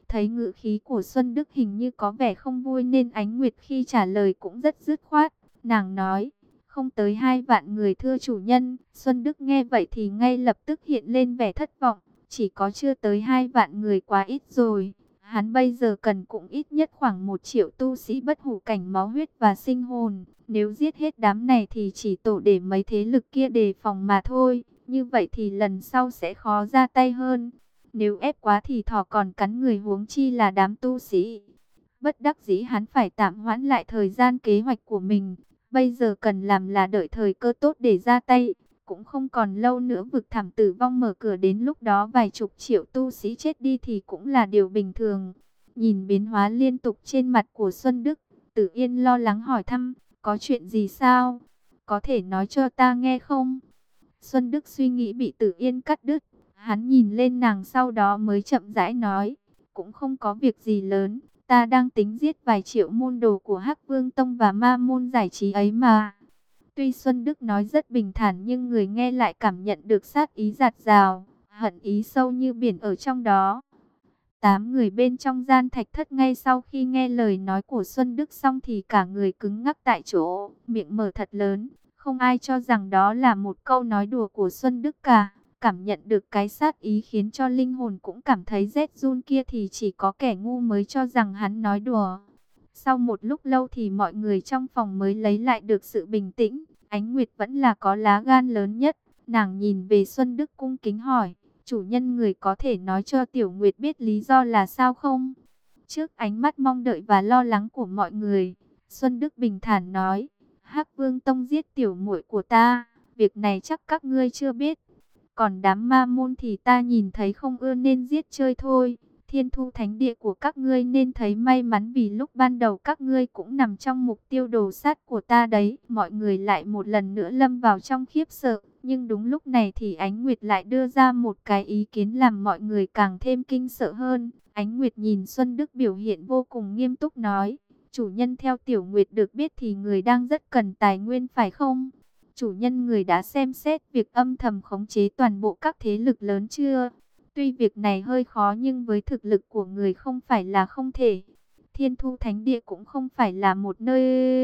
Thấy ngữ khí của Xuân Đức hình như có vẻ không vui nên Ánh Nguyệt khi trả lời cũng rất dứt khoát. Nàng nói, không tới hai vạn người thưa chủ nhân. Xuân Đức nghe vậy thì ngay lập tức hiện lên vẻ thất vọng. Chỉ có chưa tới hai vạn người quá ít rồi. Hắn bây giờ cần cũng ít nhất khoảng một triệu tu sĩ bất hủ cảnh máu huyết và sinh hồn. Nếu giết hết đám này thì chỉ tổ để mấy thế lực kia đề phòng mà thôi. Như vậy thì lần sau sẽ khó ra tay hơn. Nếu ép quá thì thỏ còn cắn người, huống chi là đám tu sĩ. Bất đắc dĩ hắn phải tạm hoãn lại thời gian kế hoạch của mình. Bây giờ cần làm là đợi thời cơ tốt để ra tay. Cũng không còn lâu nữa vực thẳm tử vong mở cửa, đến lúc đó vài chục triệu tu sĩ chết đi thì cũng là điều bình thường. Nhìn biến hóa liên tục trên mặt của Xuân Đức, Tử Yên lo lắng hỏi thăm, có chuyện gì sao? Có thể nói cho ta nghe không? Xuân Đức suy nghĩ bị Tử Yên cắt đứt. Hắn nhìn lên nàng sau đó mới chậm rãi nói, cũng không có việc gì lớn. Ta đang tính giết vài triệu môn đồ của Hắc Vương Tông và ma môn giải trí ấy mà. Tuy Xuân Đức nói rất bình thản nhưng người nghe lại cảm nhận được sát ý dạt dào, hận ý sâu như biển ở trong đó. Tám người bên trong gian thạch thất ngay sau khi nghe lời nói của Xuân Đức xong thì cả người cứng ngắc tại chỗ, miệng mở thật lớn. Không ai cho rằng đó là một câu nói đùa của Xuân Đức cả. Cảm nhận được cái sát ý khiến cho linh hồn cũng cảm thấy rét run kia thì chỉ có kẻ ngu mới cho rằng hắn nói đùa. Sau một lúc lâu thì mọi người trong phòng mới lấy lại được sự bình tĩnh. Ánh Nguyệt vẫn là có lá gan lớn nhất. Nàng nhìn về Xuân Đức cung kính hỏi, chủ nhân người có thể nói cho Tiểu Nguyệt biết lý do là sao không? Trước ánh mắt mong đợi và lo lắng của mọi người, Xuân Đức bình thản nói, Hắc Vương Tông giết tiểu muội của ta, việc này chắc các ngươi chưa biết. Còn đám ma môn thì ta nhìn thấy không ưa nên giết chơi thôi. Thiên Thu Thánh Địa của các ngươi nên thấy may mắn vì lúc ban đầu các ngươi cũng nằm trong mục tiêu đồ sát của ta đấy. Mọi người lại một lần nữa lâm vào trong khiếp sợ. Nhưng đúng lúc này thì Ánh Nguyệt lại đưa ra một cái ý kiến làm mọi người càng thêm kinh sợ hơn. Ánh Nguyệt nhìn Xuân Đức biểu hiện vô cùng nghiêm túc nói, chủ nhân theo Tiểu Nguyệt được biết thì người đang rất cần tài nguyên phải không? Chủ nhân người đã xem xét việc âm thầm khống chế toàn bộ các thế lực lớn chưa? Tuy việc này hơi khó nhưng với thực lực của người không phải là không thể. Thiên Thu Thánh Địa cũng không phải là một nơi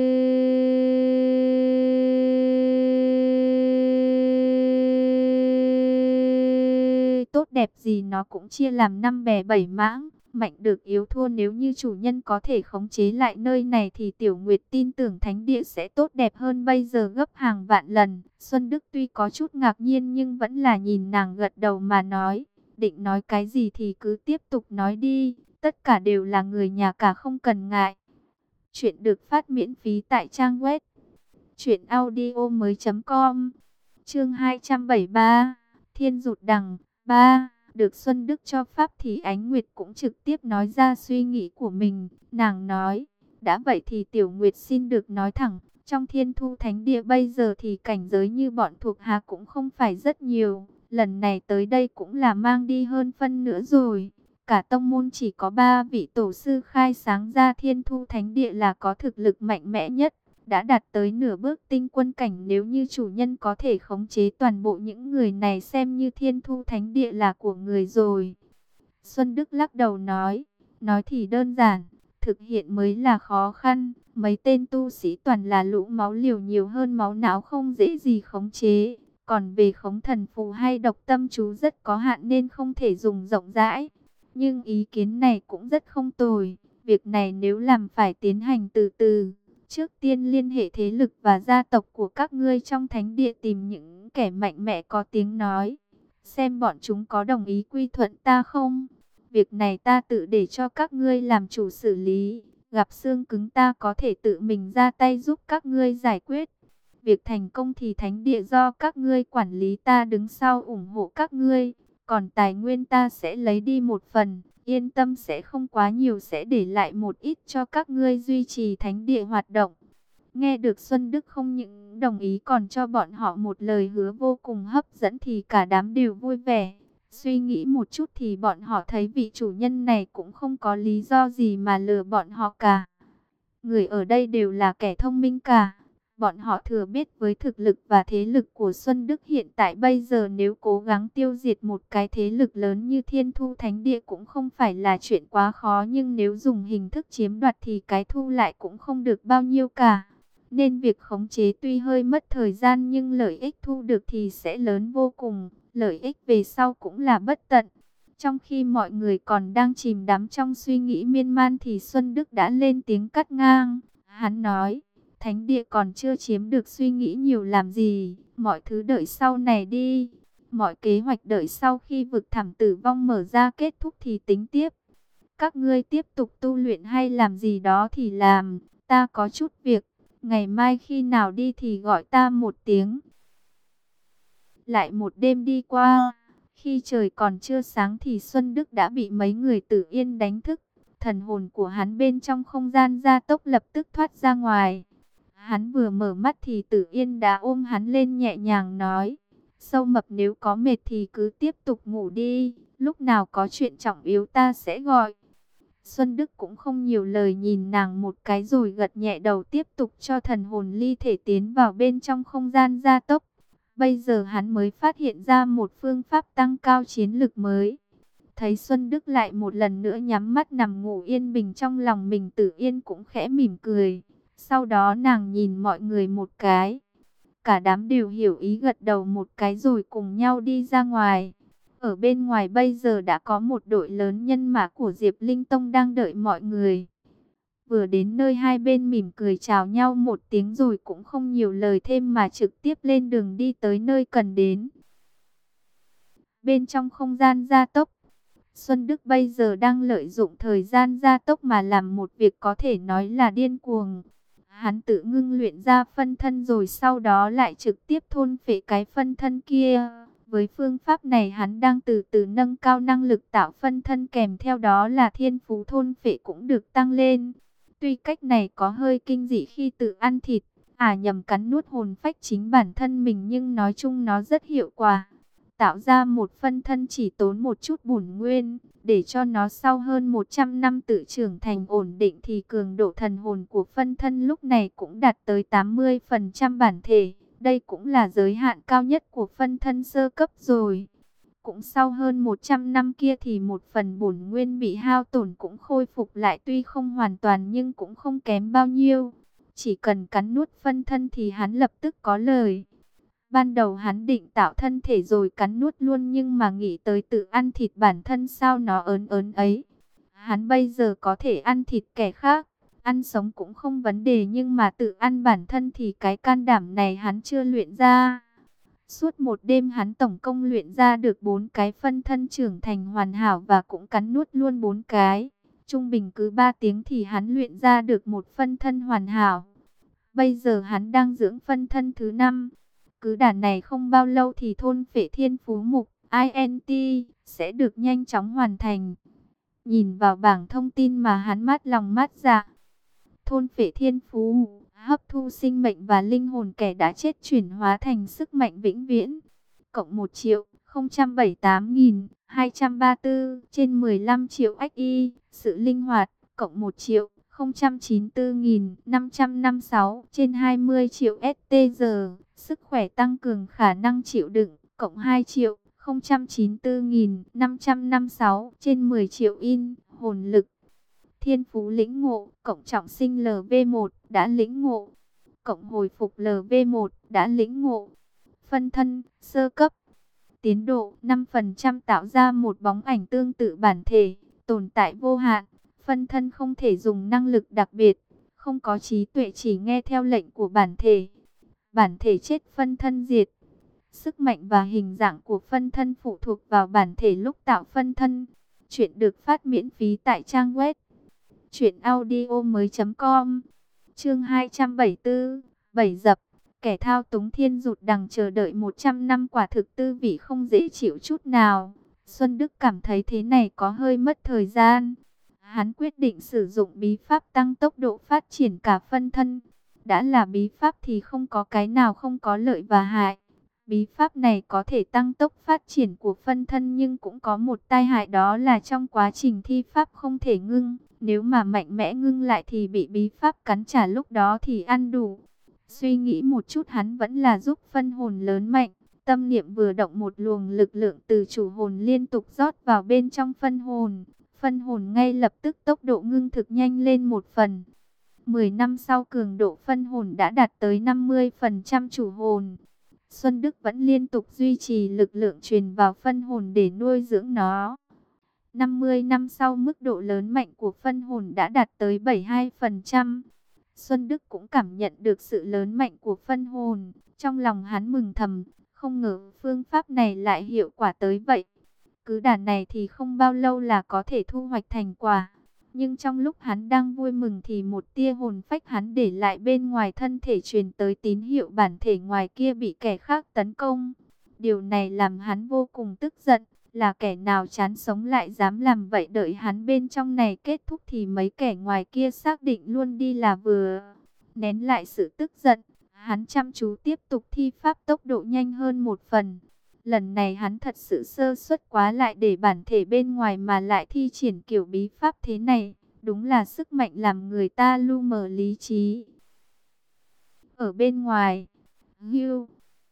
tốt đẹp gì, nó cũng chia làm năm bè bảy mảng. Mạnh được yếu thua, nếu như chủ nhân có thể khống chế lại nơi này thì Tiểu Nguyệt tin tưởng Thánh Địa sẽ tốt đẹp hơn bây giờ gấp hàng vạn lần. Xuân Đức tuy có chút ngạc nhiên nhưng vẫn là nhìn nàng gật đầu mà nói, định nói cái gì thì cứ tiếp tục nói đi, tất cả đều là người nhà cả không cần ngại. Chuyện được phát miễn phí tại trang web truyện audio mới chấm com. Chương hai trăm bảy mươi ba, Thiên Dụt Đằng ba. Được Xuân Đức cho pháp thì Ánh Nguyệt cũng trực tiếp nói ra suy nghĩ của mình. Nàng nói, đã vậy thì Tiểu Nguyệt xin được nói thẳng, trong Thiên Thu Thánh Địa bây giờ thì cảnh giới như bọn thuộc hạ cũng không phải rất nhiều. Lần này tới đây cũng là mang đi hơn phân nữa rồi. Cả tông môn chỉ có ba vị tổ sư khai sáng ra Thiên Thu Thánh Địa là có thực lực mạnh mẽ nhất, đã đạt tới nửa bước tinh quân cảnh. Nếu như chủ nhân có thể khống chế toàn bộ những người này xem như Thiên Thu Thánh Địa là của người rồi. Xuân Đức lắc đầu nói, nói thì đơn giản, thực hiện mới là khó khăn. Mấy tên tu sĩ toàn là lũ máu liều nhiều hơn máu não, không dễ gì khống chế. Còn về khống thần phù hay độc tâm chú rất có hạn nên không thể dùng rộng rãi. Nhưng ý kiến này cũng rất không tồi. Việc này nếu làm phải tiến hành từ từ. Trước tiên liên hệ thế lực và gia tộc của các ngươi trong thánh địa, tìm những kẻ mạnh mẽ có tiếng nói. Xem bọn chúng có đồng ý quy thuận ta không? Việc này ta tự để cho các ngươi làm chủ xử lý. Gặp xương cứng ta có thể tự mình ra tay giúp các ngươi giải quyết. Việc thành công thì thánh địa do các ngươi quản lý, ta đứng sau ủng hộ các ngươi. Còn tài nguyên ta sẽ lấy đi một phần, yên tâm sẽ không quá nhiều, sẽ để lại một ít cho các ngươi duy trì thánh địa hoạt động. Nghe được Xuân Đức không những đồng ý còn cho bọn họ một lời hứa vô cùng hấp dẫn thì cả đám đều vui vẻ. Suy nghĩ một chút thì bọn họ thấy vị chủ nhân này cũng không có lý do gì mà lừa bọn họ cả. Người ở đây đều là kẻ thông minh cả. Bọn họ thừa biết với thực lực và thế lực của Xuân Đức hiện tại bây giờ, nếu cố gắng tiêu diệt một cái thế lực lớn như Thiên Thu Thánh Địa cũng không phải là chuyện quá khó, nhưng nếu dùng hình thức chiếm đoạt thì cái thu lại cũng không được bao nhiêu cả. Nên việc khống chế tuy hơi mất thời gian nhưng lợi ích thu được thì sẽ lớn vô cùng, lợi ích về sau cũng là bất tận. Trong khi mọi người còn đang chìm đắm trong suy nghĩ miên man thì Xuân Đức đã lên tiếng cắt ngang. Hắn nói: Thánh địa còn chưa chiếm được, suy nghĩ nhiều làm gì, mọi thứ đợi sau này đi. Mọi kế hoạch đợi sau khi vực thẳm tử vong mở ra kết thúc thì tính tiếp. Các ngươi tiếp tục tu luyện hay làm gì đó thì làm, ta có chút việc, ngày mai khi nào đi thì gọi ta một tiếng. Lại một đêm đi qua, khi trời còn chưa sáng thì Xuân Đức đã bị mấy người Tử Yên đánh thức. Thần hồn của hắn bên trong không gian gia tốc lập tức thoát ra ngoài. Hắn vừa mở mắt thì Tử Yên đã ôm hắn lên nhẹ nhàng nói: Sâu Mập, nếu có mệt thì cứ tiếp tục ngủ đi, lúc nào có chuyện trọng yếu ta sẽ gọi. Xuân Đức cũng không nhiều lời, nhìn nàng một cái rồi gật nhẹ đầu, tiếp tục cho thần hồn ly thể tiến vào bên trong không gian gia tốc. Bây giờ hắn mới phát hiện ra một phương pháp tăng cao chiến lực mới. Thấy Xuân Đức lại một lần nữa nhắm mắt nằm ngủ yên bình trong lòng mình, Tử Yên cũng khẽ mỉm cười. Sau đó nàng nhìn mọi người một cái. Cả đám đều hiểu ý gật đầu một cái rồi cùng nhau đi ra ngoài. Ở bên ngoài bây giờ đã có một đội lớn nhân mã của Diệp Linh Tông đang đợi mọi người. Vừa đến nơi hai bên mỉm cười chào nhau một tiếng rồi cũng không nhiều lời thêm mà trực tiếp lên đường đi tới nơi cần đến. Bên trong không gian gia tốc, Xuân Đức bây giờ đang lợi dụng thời gian gia tốc mà làm một việc có thể nói là điên cuồng. Hắn tự ngưng luyện ra phân thân rồi sau đó lại trực tiếp thôn phệ cái phân thân kia. Với phương pháp này hắn đang từ từ nâng cao năng lực tạo phân thân, kèm theo đó là thiên phú thôn phệ cũng được tăng lên. Tuy cách này có hơi kinh dị khi tự ăn thịt, à nhầm cắn nuốt hồn phách chính bản thân mình, nhưng nói chung nó rất hiệu quả. Tạo ra một phân thân chỉ tốn một chút bổn nguyên, để cho nó sau hơn một trăm năm tự trưởng thành ổn định thì cường độ thần hồn của phân thân lúc này cũng đạt tới tám mươi phần trăm bản thể. Đây cũng là giới hạn cao nhất của phân thân sơ cấp rồi. Cũng sau hơn một trăm năm kia thì một phần bổn nguyên bị hao tổn cũng khôi phục lại, tuy không hoàn toàn nhưng cũng không kém bao nhiêu. Chỉ cần cắn nuốt phân thân thì hắn lập tức có lời. Ban đầu hắn định tạo thân thể rồi cắn nuốt luôn, nhưng mà nghĩ tới tự ăn thịt bản thân sao nó ớn ớn ấy. Hắn bây giờ có thể ăn thịt kẻ khác, ăn sống cũng không vấn đề, nhưng mà tự ăn bản thân thì cái can đảm này hắn chưa luyện ra. Suốt một đêm hắn tổng công luyện ra được bốn cái phân thân trưởng thành hoàn hảo và cũng cắn nuốt luôn bốn cái. Trung bình cứ ba tiếng thì hắn luyện ra được một phân thân hoàn hảo. Bây giờ hắn đang dưỡng phân thân thứ năm. Cứ đà này không bao lâu thì thôn phệ thiên phú mục i en tê sẽ được nhanh chóng hoàn thành. Nhìn vào bảng thông tin mà hắn mát lòng mát dạ. Thôn phệ thiên phú, hấp thu sinh mệnh và linh hồn kẻ đã chết chuyển hóa thành sức mạnh vĩnh viễn. Cộng một triệu không trăm bảy mươi tám nghìn hai trăm ba mươi tư trên mười lăm triệu ích i. Sự linh hoạt, cộng một triệu không trăm chín mươi tư nghìn năm trăm năm mươi sáu trên hai mươi triệu ét tê giờ. Sức khỏe tăng cường khả năng chịu đựng, cộng hai triệu không trăm chín mươi tư nghìn năm trăm năm mươi sáu trên mười triệu in. Hồn lực, thiên phú lĩnh ngộ, cộng trọng sinh lv một đã lĩnh ngộ, cộng hồi phục lv một đã lĩnh ngộ. Phân thân, sơ cấp, tiến độ năm phần trăm tạo ra một bóng ảnh tương tự bản thể, tồn tại vô hạn. Phân thân không thể dùng năng lực đặc biệt, không có trí tuệ, chỉ nghe theo lệnh của bản thể. Bản thể chết phân thân diệt. Sức mạnh và hình dạng của phân thân phụ thuộc vào bản thể lúc tạo phân thân. Chuyện được phát miễn phí tại trang web truyện audio mới chấm com. Chương hai trăm bảy mươi tư, bảy dập. Kẻ thao túng thiên rụt đằng chờ đợi một trăm năm quả thực tư vị không dễ chịu chút nào. Xuân Đức cảm thấy thế này có hơi mất thời gian. Hắn quyết định sử dụng bí pháp tăng tốc độ phát triển cả phân thân. Đã là bí pháp thì không có cái nào không có lợi và hại. Bí pháp này có thể tăng tốc phát triển của phân thân, nhưng cũng có một tai hại, đó là trong quá trình thi pháp không thể ngưng. Nếu mà mạnh mẽ ngưng lại thì bị bí pháp cắn trả, lúc đó thì ăn đủ. Suy nghĩ một chút hắn vẫn là giúp phân hồn lớn mạnh. Tâm niệm vừa động một luồng lực lượng từ chủ hồn liên tục rót vào bên trong phân hồn. Phân hồn ngay lập tức tốc độ ngưng thực nhanh lên một phần. mười năm sau cường độ phân hồn đã đạt tới năm mươi phần trăm chủ hồn. Xuân Đức vẫn liên tục duy trì lực lượng truyền vào phân hồn để nuôi dưỡng nó. năm mươi năm sau mức độ lớn mạnh của phân hồn đã đạt tới bảy mươi hai phần trăm. Xuân Đức cũng cảm nhận được sự lớn mạnh của phân hồn. Trong lòng hắn mừng thầm, không ngờ phương pháp này lại hiệu quả tới vậy. Cứ đà này thì không bao lâu là có thể thu hoạch thành quả. Nhưng trong lúc hắn đang vui mừng thì một tia hồn phách hắn để lại bên ngoài thân thể truyền tới tín hiệu bản thể ngoài kia bị kẻ khác tấn công. Điều này làm hắn vô cùng tức giận. Là kẻ nào chán sống lại dám làm vậy, đợi hắn bên trong này kết thúc thì mấy kẻ ngoài kia xác định luôn đi là vừa. Nén lại sự tức giận, hắn chăm chú tiếp tục thi pháp tốc độ nhanh hơn một phần. Lần này hắn thật sự sơ suất quá, lại để bản thể bên ngoài mà lại thi triển kiểu bí pháp thế này. Đúng là sức mạnh làm người ta lu mờ lý trí. Ở bên ngoài, Hưu,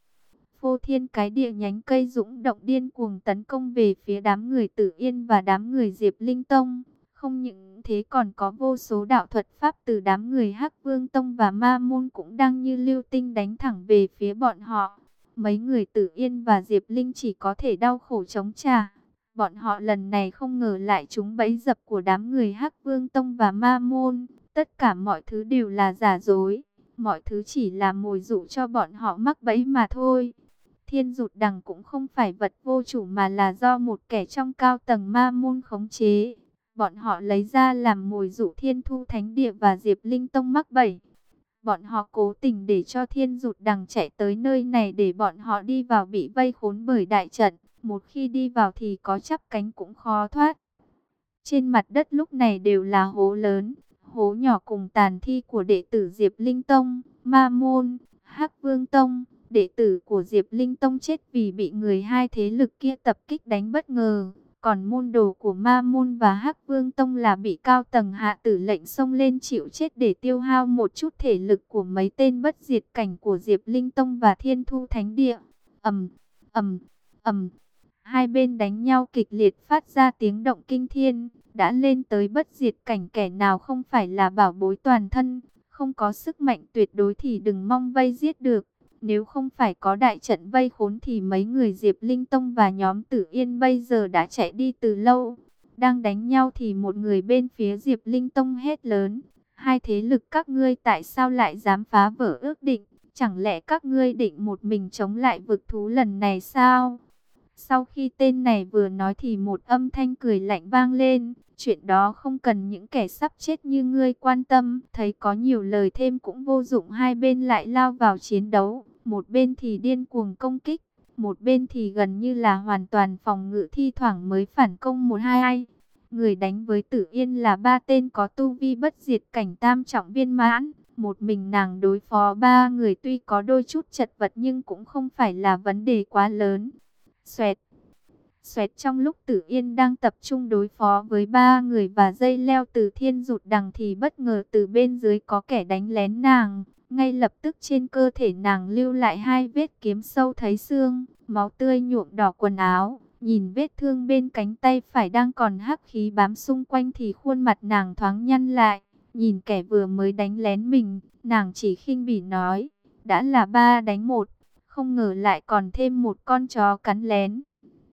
Phô Thiên cái địa nhánh cây dũng động điên cuồng tấn công về phía đám người Tử Yên và đám người Diệp Linh Tông. Không những thế còn có vô số đạo thuật pháp từ đám người Hắc Vương Tông và Ma Môn cũng đang như lưu tinh đánh thẳng về phía bọn họ. Mấy người Tử Yên và Diệp Linh chỉ có thể đau khổ chống trả. Bọn họ lần này không ngờ lại trúng bẫy dập của đám người Hắc Vương Tông và Ma Môn. Tất cả mọi thứ đều là giả dối. Mọi thứ chỉ là mồi dụ cho bọn họ mắc bẫy mà thôi. Thiên Dụt Đằng cũng không phải vật vô chủ mà là do một kẻ trong cao tầng Ma Môn khống chế. Bọn họ lấy ra làm mồi dụ Thiên Thu Thánh Địa và Diệp Linh Tông mắc bẫy. Bọn họ cố tình để cho Thiên Dụt Đằng chạy tới nơi này để bọn họ đi vào bị vây khốn bởi đại trận. Một khi đi vào thì có chắp cánh cũng khó thoát. Trên mặt đất lúc này đều là hố lớn, hố nhỏ cùng tàn thi của đệ tử Diệp Linh Tông, Ma Môn, Hắc Vương Tông. Đệ tử của Diệp Linh Tông chết vì bị người hai thế lực kia tập kích đánh bất ngờ. Còn môn đồ của Ma Môn và Hắc Vương Tông là bị cao tầng hạ tử lệnh xông lên chịu chết để tiêu hao một chút thể lực của mấy tên bất diệt cảnh của Diệp Linh Tông và Thiên Thu Thánh Địa. Ầm, ầm, ầm. Hai bên đánh nhau kịch liệt phát ra tiếng động kinh thiên. Đã lên tới bất diệt cảnh, kẻ nào không phải là bảo bối toàn thân. Không có sức mạnh tuyệt đối thì đừng mong vây giết được. Nếu không phải có đại trận vây khốn thì mấy người Diệp Linh Tông và nhóm Tử Yên bây giờ đã chạy đi từ lâu. Đang đánh nhau thì một người bên phía Diệp Linh Tông hét lớn: hai thế lực các ngươi tại sao lại dám phá vỡ ước định? Chẳng lẽ các ngươi định một mình chống lại vực thú lần này sao? Sau khi tên này vừa nói thì một âm thanh cười lạnh vang lên: chuyện đó không cần những kẻ sắp chết như ngươi quan tâm. Thấy có nhiều lời thêm cũng vô dụng, hai bên lại lao vào chiến đấu. Một bên thì điên cuồng công kích, một bên thì gần như là hoàn toàn phòng ngự, thi thoảng mới phản công một hai ai. Người đánh với Tử Yên là ba tên có tu vi bất diệt cảnh tam trọng viên mãn. Một mình nàng đối phó ba người tuy có đôi chút chật vật nhưng cũng không phải là vấn đề quá lớn. Xoẹt, xoẹt, trong lúc Tử Yên đang tập trung đối phó với ba người và dây leo từ Thiên Dụt Đằng thì bất ngờ từ bên dưới có kẻ đánh lén nàng. Ngay lập tức trên cơ thể nàng lưu lại hai vết kiếm sâu thấy xương, máu tươi nhuộm đỏ quần áo. Nhìn vết thương bên cánh tay phải đang còn hắc khí bám xung quanh thì khuôn mặt nàng thoáng nhăn lại. Nhìn kẻ vừa mới đánh lén mình, nàng chỉ khinh bỉ nói: đã là ba đánh một, không ngờ lại còn thêm một con chó cắn lén.